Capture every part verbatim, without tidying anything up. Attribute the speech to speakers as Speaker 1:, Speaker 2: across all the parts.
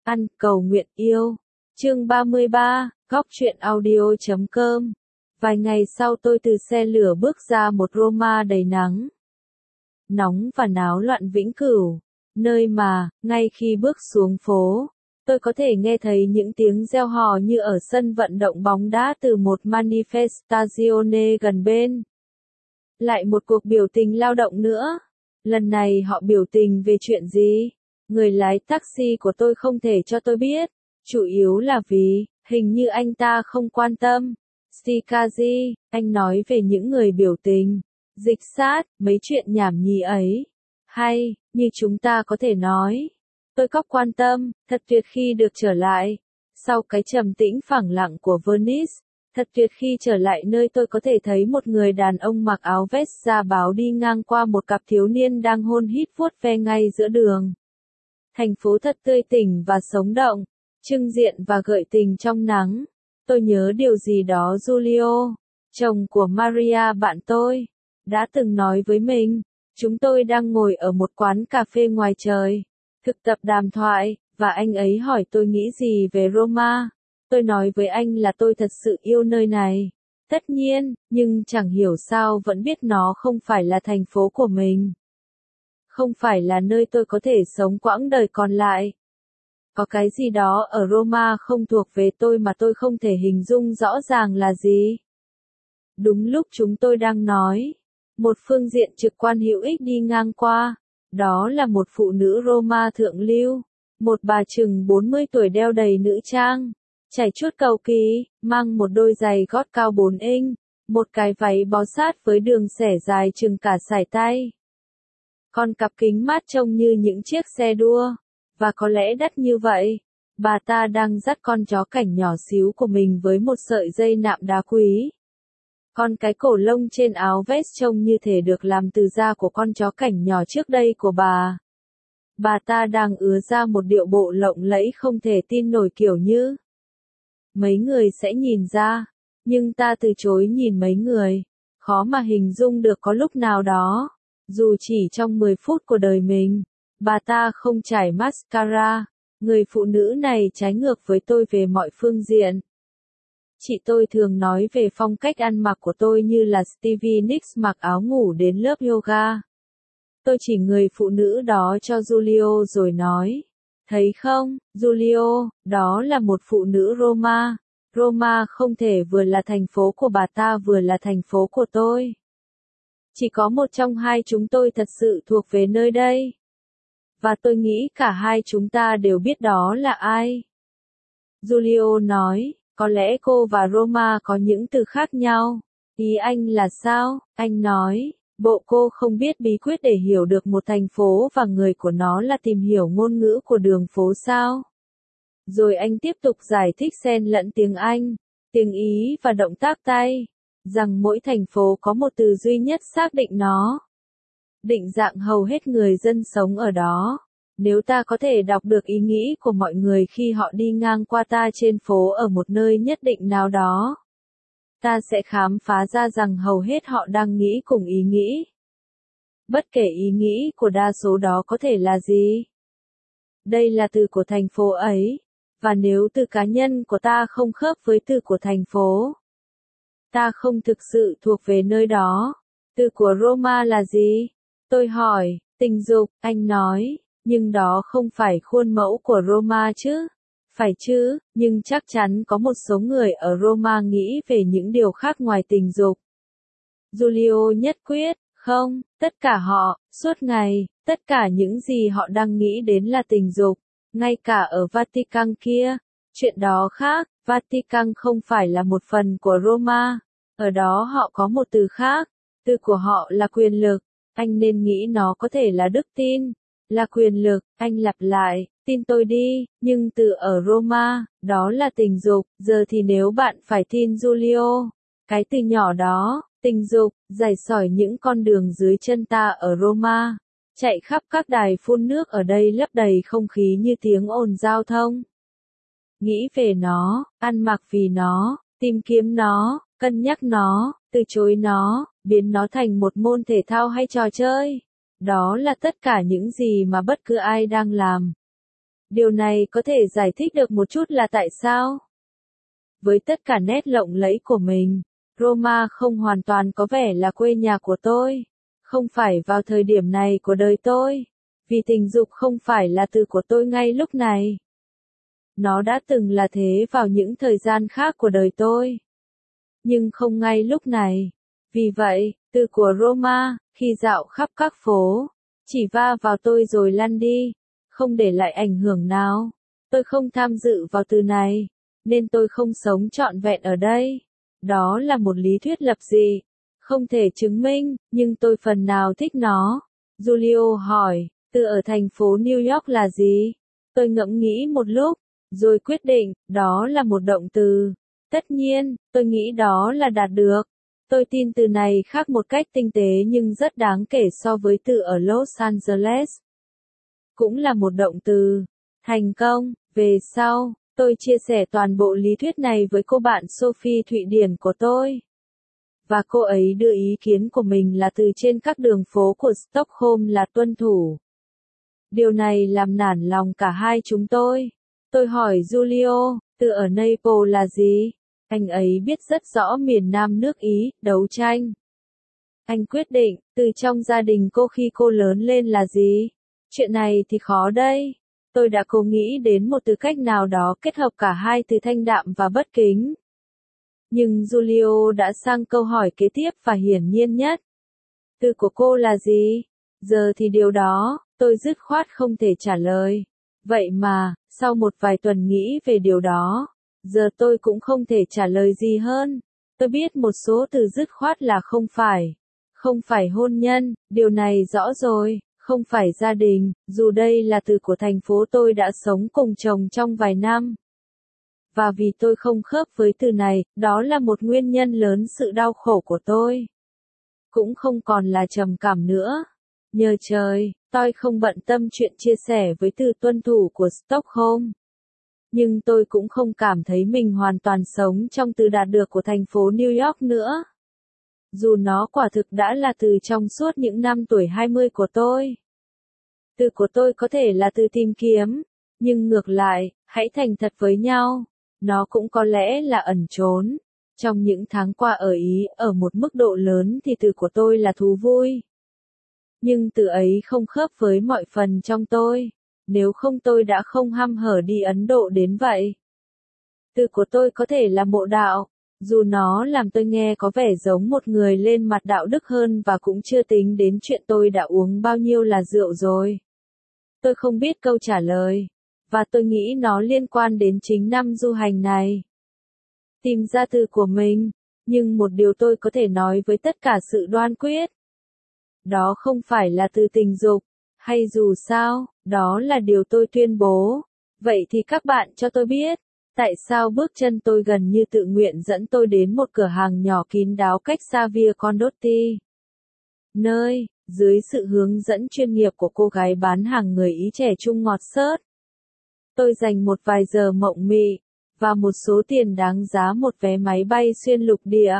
Speaker 1: Ăn cầu nguyện yêu. Chương ba mươi ba, góc truyện audio chấm com. Vài ngày sau tôi từ xe lửa bước ra một Roma đầy nắng nóng và náo loạn vĩnh cửu, nơi mà, ngay khi bước xuống phố, tôi có thể nghe thấy những tiếng reo hò như ở sân vận động bóng đá từ một manifestazione gần bên. Lại một cuộc biểu tình lao động nữa. Lần này họ biểu tình về chuyện gì? Người lái taxi của tôi không thể cho tôi biết. Chủ yếu là vì, hình như anh ta không quan tâm. Stikazi, anh nói về những người biểu tình. Dịch sát, mấy chuyện nhảm nhí ấy. Hay, như chúng ta có thể nói. Tôi có quan tâm, thật tuyệt khi được trở lại. Sau cái trầm tĩnh phẳng lặng của Venice, thật tuyệt khi trở lại nơi tôi có thể thấy một người đàn ông mặc áo vest da báo đi ngang qua một cặp thiếu niên đang hôn hít vuốt ve ngay giữa đường. Thành phố thật tươi tỉnh và sống động, trưng diện và gợi tình trong nắng. Tôi nhớ điều gì đó Giulio, chồng của Maria bạn tôi, đã từng nói với mình. Chúng tôi đang ngồi ở một quán cà phê ngoài trời, thực tập đàm thoại, và anh ấy hỏi tôi nghĩ gì về Roma. Tôi nói với anh là tôi thật sự yêu nơi này. Tất nhiên, nhưng chẳng hiểu sao vẫn biết nó không phải là thành phố của mình. Không phải là nơi tôi có thể sống quãng đời còn lại. Có cái gì đó ở Roma không thuộc về tôi mà tôi không thể hình dung rõ ràng là gì. Đúng lúc chúng tôi đang nói, một phương diện trực quan hữu ích đi ngang qua. Đó là một phụ nữ Roma thượng lưu. Một bà chừng bốn mươi tuổi đeo đầy nữ trang. Chảy chuốt cầu kỳ, mang một đôi giày gót cao bốn inch, một cái váy bó sát với đường xẻ dài chừng cả sải tay. Con cặp kính mát trông như những chiếc xe đua, và có lẽ đắt như vậy. Bà ta đang dắt con chó cảnh nhỏ xíu của mình với một sợi dây nạm đá quý. Con cái cổ lông trên áo vest trông như thể được làm từ da của con chó cảnh nhỏ trước đây của bà. Bà ta đang ứa ra một điệu bộ lộng lẫy không thể tin nổi kiểu như mấy người sẽ nhìn ra, nhưng ta từ chối nhìn mấy người. Khó mà hình dung được có lúc nào đó, dù chỉ trong mười phút của đời mình, bà ta không chải mascara. Người phụ nữ này trái ngược với tôi về mọi phương diện. Chị tôi thường nói về phong cách ăn mặc của tôi như là Stevie Nicks mặc áo ngủ đến lớp yoga. Tôi chỉ người phụ nữ đó cho Giulio rồi nói. Thấy không, Giulio, đó là một phụ nữ Roma. Roma không thể vừa là thành phố của bà ta vừa là thành phố của tôi. Chỉ có một trong hai chúng tôi thật sự thuộc về nơi đây. Và tôi nghĩ cả hai chúng ta đều biết đó là ai. Giulio nói, có lẽ cô và Roma có những từ khác nhau. Ý anh là sao? Anh nói. Bộ cô không biết bí quyết để hiểu được một thành phố và người của nó là tìm hiểu ngôn ngữ của đường phố sao? Rồi anh tiếp tục giải thích xen lẫn tiếng Anh, tiếng Ý và động tác tay, rằng mỗi thành phố có một từ duy nhất xác định nó. Định dạng hầu hết người dân sống ở đó. Nếu ta có thể đọc được ý nghĩ của mọi người khi họ đi ngang qua ta trên phố ở một nơi nhất định nào đó, ta sẽ khám phá ra rằng hầu hết họ đang nghĩ cùng ý nghĩ. Bất kể ý nghĩ của đa số đó có thể là gì. Đây là từ của thành phố ấy, và nếu từ cá nhân của ta không khớp với từ của thành phố, ta không thực sự thuộc về nơi đó. Từ của Roma là gì? Tôi hỏi. Tình dục, anh nói, nhưng đó không phải khuôn mẫu của Roma chứ? Phải chứ, nhưng chắc chắn có một số người ở Roma nghĩ về những điều khác ngoài tình dục. Giulio nhất quyết, không, tất cả họ, suốt ngày, tất cả những gì họ đang nghĩ đến là tình dục, ngay cả ở Vatican kia. Chuyện đó khác, Vatican không phải là một phần của Roma, ở đó họ có một từ khác, từ của họ là quyền lực, anh nên nghĩ nó có thể là đức tin, là quyền lực, anh lặp lại. Tin tôi đi, nhưng từ ở Roma, đó là tình dục. Giờ thì nếu bạn phải tin Giulio, cái từ nhỏ đó, tình dục, rải sỏi những con đường dưới chân ta ở Roma, chạy khắp các đài phun nước ở đây lấp đầy không khí như tiếng ồn giao thông. Nghĩ về nó, ăn mặc vì nó, tìm kiếm nó, cân nhắc nó, từ chối nó, biến nó thành một môn thể thao hay trò chơi. Đó là tất cả những gì mà bất cứ ai đang làm. Điều này có thể giải thích được một chút là tại sao? Với tất cả nét lộng lẫy của mình, Roma không hoàn toàn có vẻ là quê nhà của tôi. Không phải vào thời điểm này của đời tôi. Vì tình dục không phải là từ của tôi ngay lúc này. Nó đã từng là thế vào những thời gian khác của đời tôi. Nhưng không ngay lúc này. Vì vậy, từ của Roma, khi dạo khắp các phố, chỉ va vào tôi rồi lăn đi, không để lại ảnh hưởng nào. Tôi không tham dự vào từ này, nên tôi không sống trọn vẹn ở đây. Đó là một lý thuyết lập dị, không thể chứng minh, nhưng tôi phần nào thích nó. Julio hỏi, từ ở thành phố New York là gì? Tôi ngẫm nghĩ một lúc, rồi quyết định, đó là một động từ. Tất nhiên, tôi nghĩ đó là đạt được. Tôi tin từ này khác một cách tinh tế nhưng rất đáng kể so với từ ở Los Angeles. Cũng là một động từ. Thành công. Về sau, tôi chia sẻ toàn bộ lý thuyết này với cô bạn Sophie Thụy Điển của tôi. Và cô ấy đưa ý kiến của mình là từ trên các đường phố của Stockholm là tuân thủ. Điều này làm nản lòng cả hai chúng tôi. Tôi hỏi Julio, từ ở Naples là gì? Anh ấy biết rất rõ miền Nam nước Ý, đấu tranh. Anh quyết định, từ trong gia đình cô khi cô lớn lên là gì? Chuyện này thì khó đây. Tôi đã cố nghĩ đến một từ cách nào đó kết hợp cả hai từ thanh đạm và bất kính. Nhưng Julio đã sang câu hỏi kế tiếp và hiển nhiên nhất. Từ của cô là gì? Giờ thì điều đó, tôi dứt khoát không thể trả lời. Vậy mà, sau một vài tuần nghĩ về điều đó, giờ tôi cũng không thể trả lời gì hơn. Tôi biết một số từ dứt khoát là không phải. Không phải hôn nhân, điều này rõ rồi, không phải gia đình, dù đây là từ của thành phố tôi đã sống cùng chồng trong vài năm. Và vì tôi không khớp với từ này, đó là một nguyên nhân lớn sự đau khổ của tôi. Cũng không còn là trầm cảm nữa. Nhờ trời, tôi không bận tâm chuyện chia sẻ với từ tuân thủ của Stockholm. Nhưng tôi cũng không cảm thấy mình hoàn toàn sống trong từ đạt được của thành phố New York nữa. Dù nó quả thực đã là từ trong suốt những năm tuổi hai mươi của tôi. Từ của tôi có thể là từ tìm kiếm, nhưng ngược lại, hãy thành thật với nhau. Nó cũng có lẽ là ẩn trốn. Trong những tháng qua ở Ý, ở một mức độ lớn thì từ của tôi là thú vui. Nhưng từ ấy không khớp với mọi phần trong tôi. Nếu không tôi đã không hăm hở đi Ấn Độ đến vậy. Từ của tôi có thể là mộ đạo, dù nó làm tôi nghe có vẻ giống một người lên mặt đạo đức hơn và cũng chưa tính đến chuyện tôi đã uống bao nhiêu là rượu rồi. Tôi không biết câu trả lời, và tôi nghĩ nó liên quan đến chính năm du hành này. Tìm ra từ của mình, nhưng một điều tôi có thể nói với tất cả sự đoan quyết. Đó không phải là từ tình dục, hay dù sao, đó là điều tôi tuyên bố. Vậy thì các bạn cho tôi biết, tại sao bước chân tôi gần như tự nguyện dẫn tôi đến một cửa hàng nhỏ kín đáo cách xa Via Condotti. Nơi, dưới sự hướng dẫn chuyên nghiệp của cô gái bán hàng người Ý trẻ trung ngọt xớt. Tôi dành một vài giờ mộng mị, và một số tiền đáng giá một vé máy bay xuyên lục địa.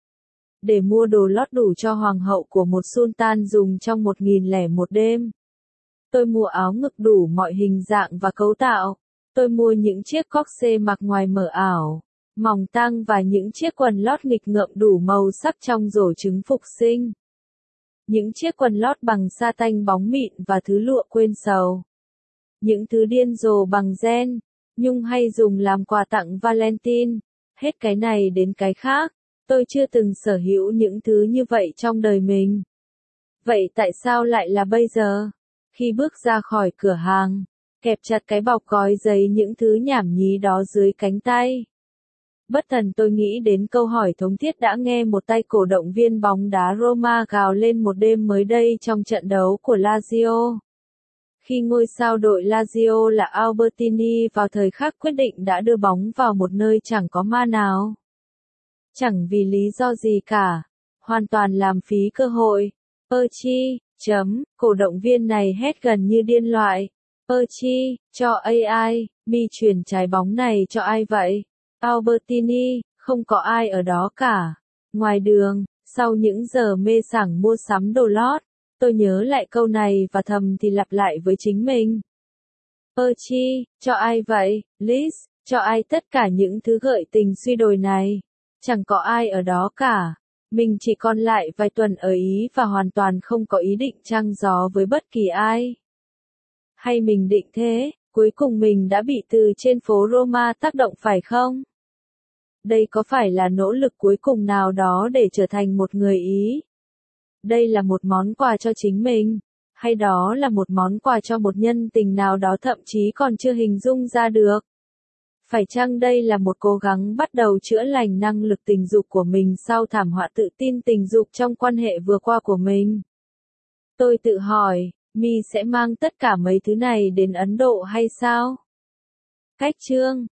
Speaker 1: Để mua đồ lót đủ cho hoàng hậu của một sultan dùng trong một nghìn lẻ một đêm. Tôi mua áo ngực đủ mọi hình dạng và cấu tạo. Tôi mua những chiếc corset mặc ngoài mở ảo, mỏng tăng và những chiếc quần lót nghịch ngợm đủ màu sắc trong rổ trứng phục sinh. Những chiếc quần lót bằng sa tanh bóng mịn và thứ lụa quên sầu. Những thứ điên rồ bằng ren, nhung hay dùng làm quà tặng Valentine. Hết cái này đến cái khác. Tôi chưa từng sở hữu những thứ như vậy trong đời mình. Vậy tại sao lại là bây giờ? Khi bước ra khỏi cửa hàng, kẹp chặt cái bọc gói giấy những thứ nhảm nhí đó dưới cánh tay. Bất thần tôi nghĩ đến câu hỏi thống thiết đã nghe một tay cổ động viên bóng đá Roma gào lên một đêm mới đây trong trận đấu của Lazio. Khi ngôi sao đội Lazio là Albertini vào thời khắc quyết định đã đưa bóng vào một nơi chẳng có ma nào. Chẳng vì lý do gì cả. Hoàn toàn làm phí cơ hội. Perchi, chấm, cổ động viên này hét gần như điên loại. Perchi, cho a i, mi chuyển trái bóng này cho ai vậy? Albertini, không có ai ở đó cả. Ngoài đường, sau những giờ mê sảng mua sắm đồ lót, tôi nhớ lại câu này và thầm thì lặp lại với chính mình. Percy, cho ai vậy? Liz, cho ai tất cả những thứ gợi tình suy đồi này? Chẳng có ai ở đó cả. Mình chỉ còn lại vài tuần ở Ý và hoàn toàn không có ý định trăng gió với bất kỳ ai. Hay mình định thế, cuối cùng mình đã bị từ trên phố Roma tác động phải không? Đây có phải là nỗ lực cuối cùng nào đó để trở thành một người Ý? Đây là một món quà cho chính mình, hay đó là một món quà cho một nhân tình nào đó thậm chí còn chưa hình dung ra được? Phải chăng đây là một cố gắng bắt đầu chữa lành năng lực tình dục của mình sau thảm họa tự tin tình dục trong quan hệ vừa qua của mình? Tôi tự hỏi, Mi sẽ mang tất cả mấy thứ này đến Ấn Độ hay sao? Cách chương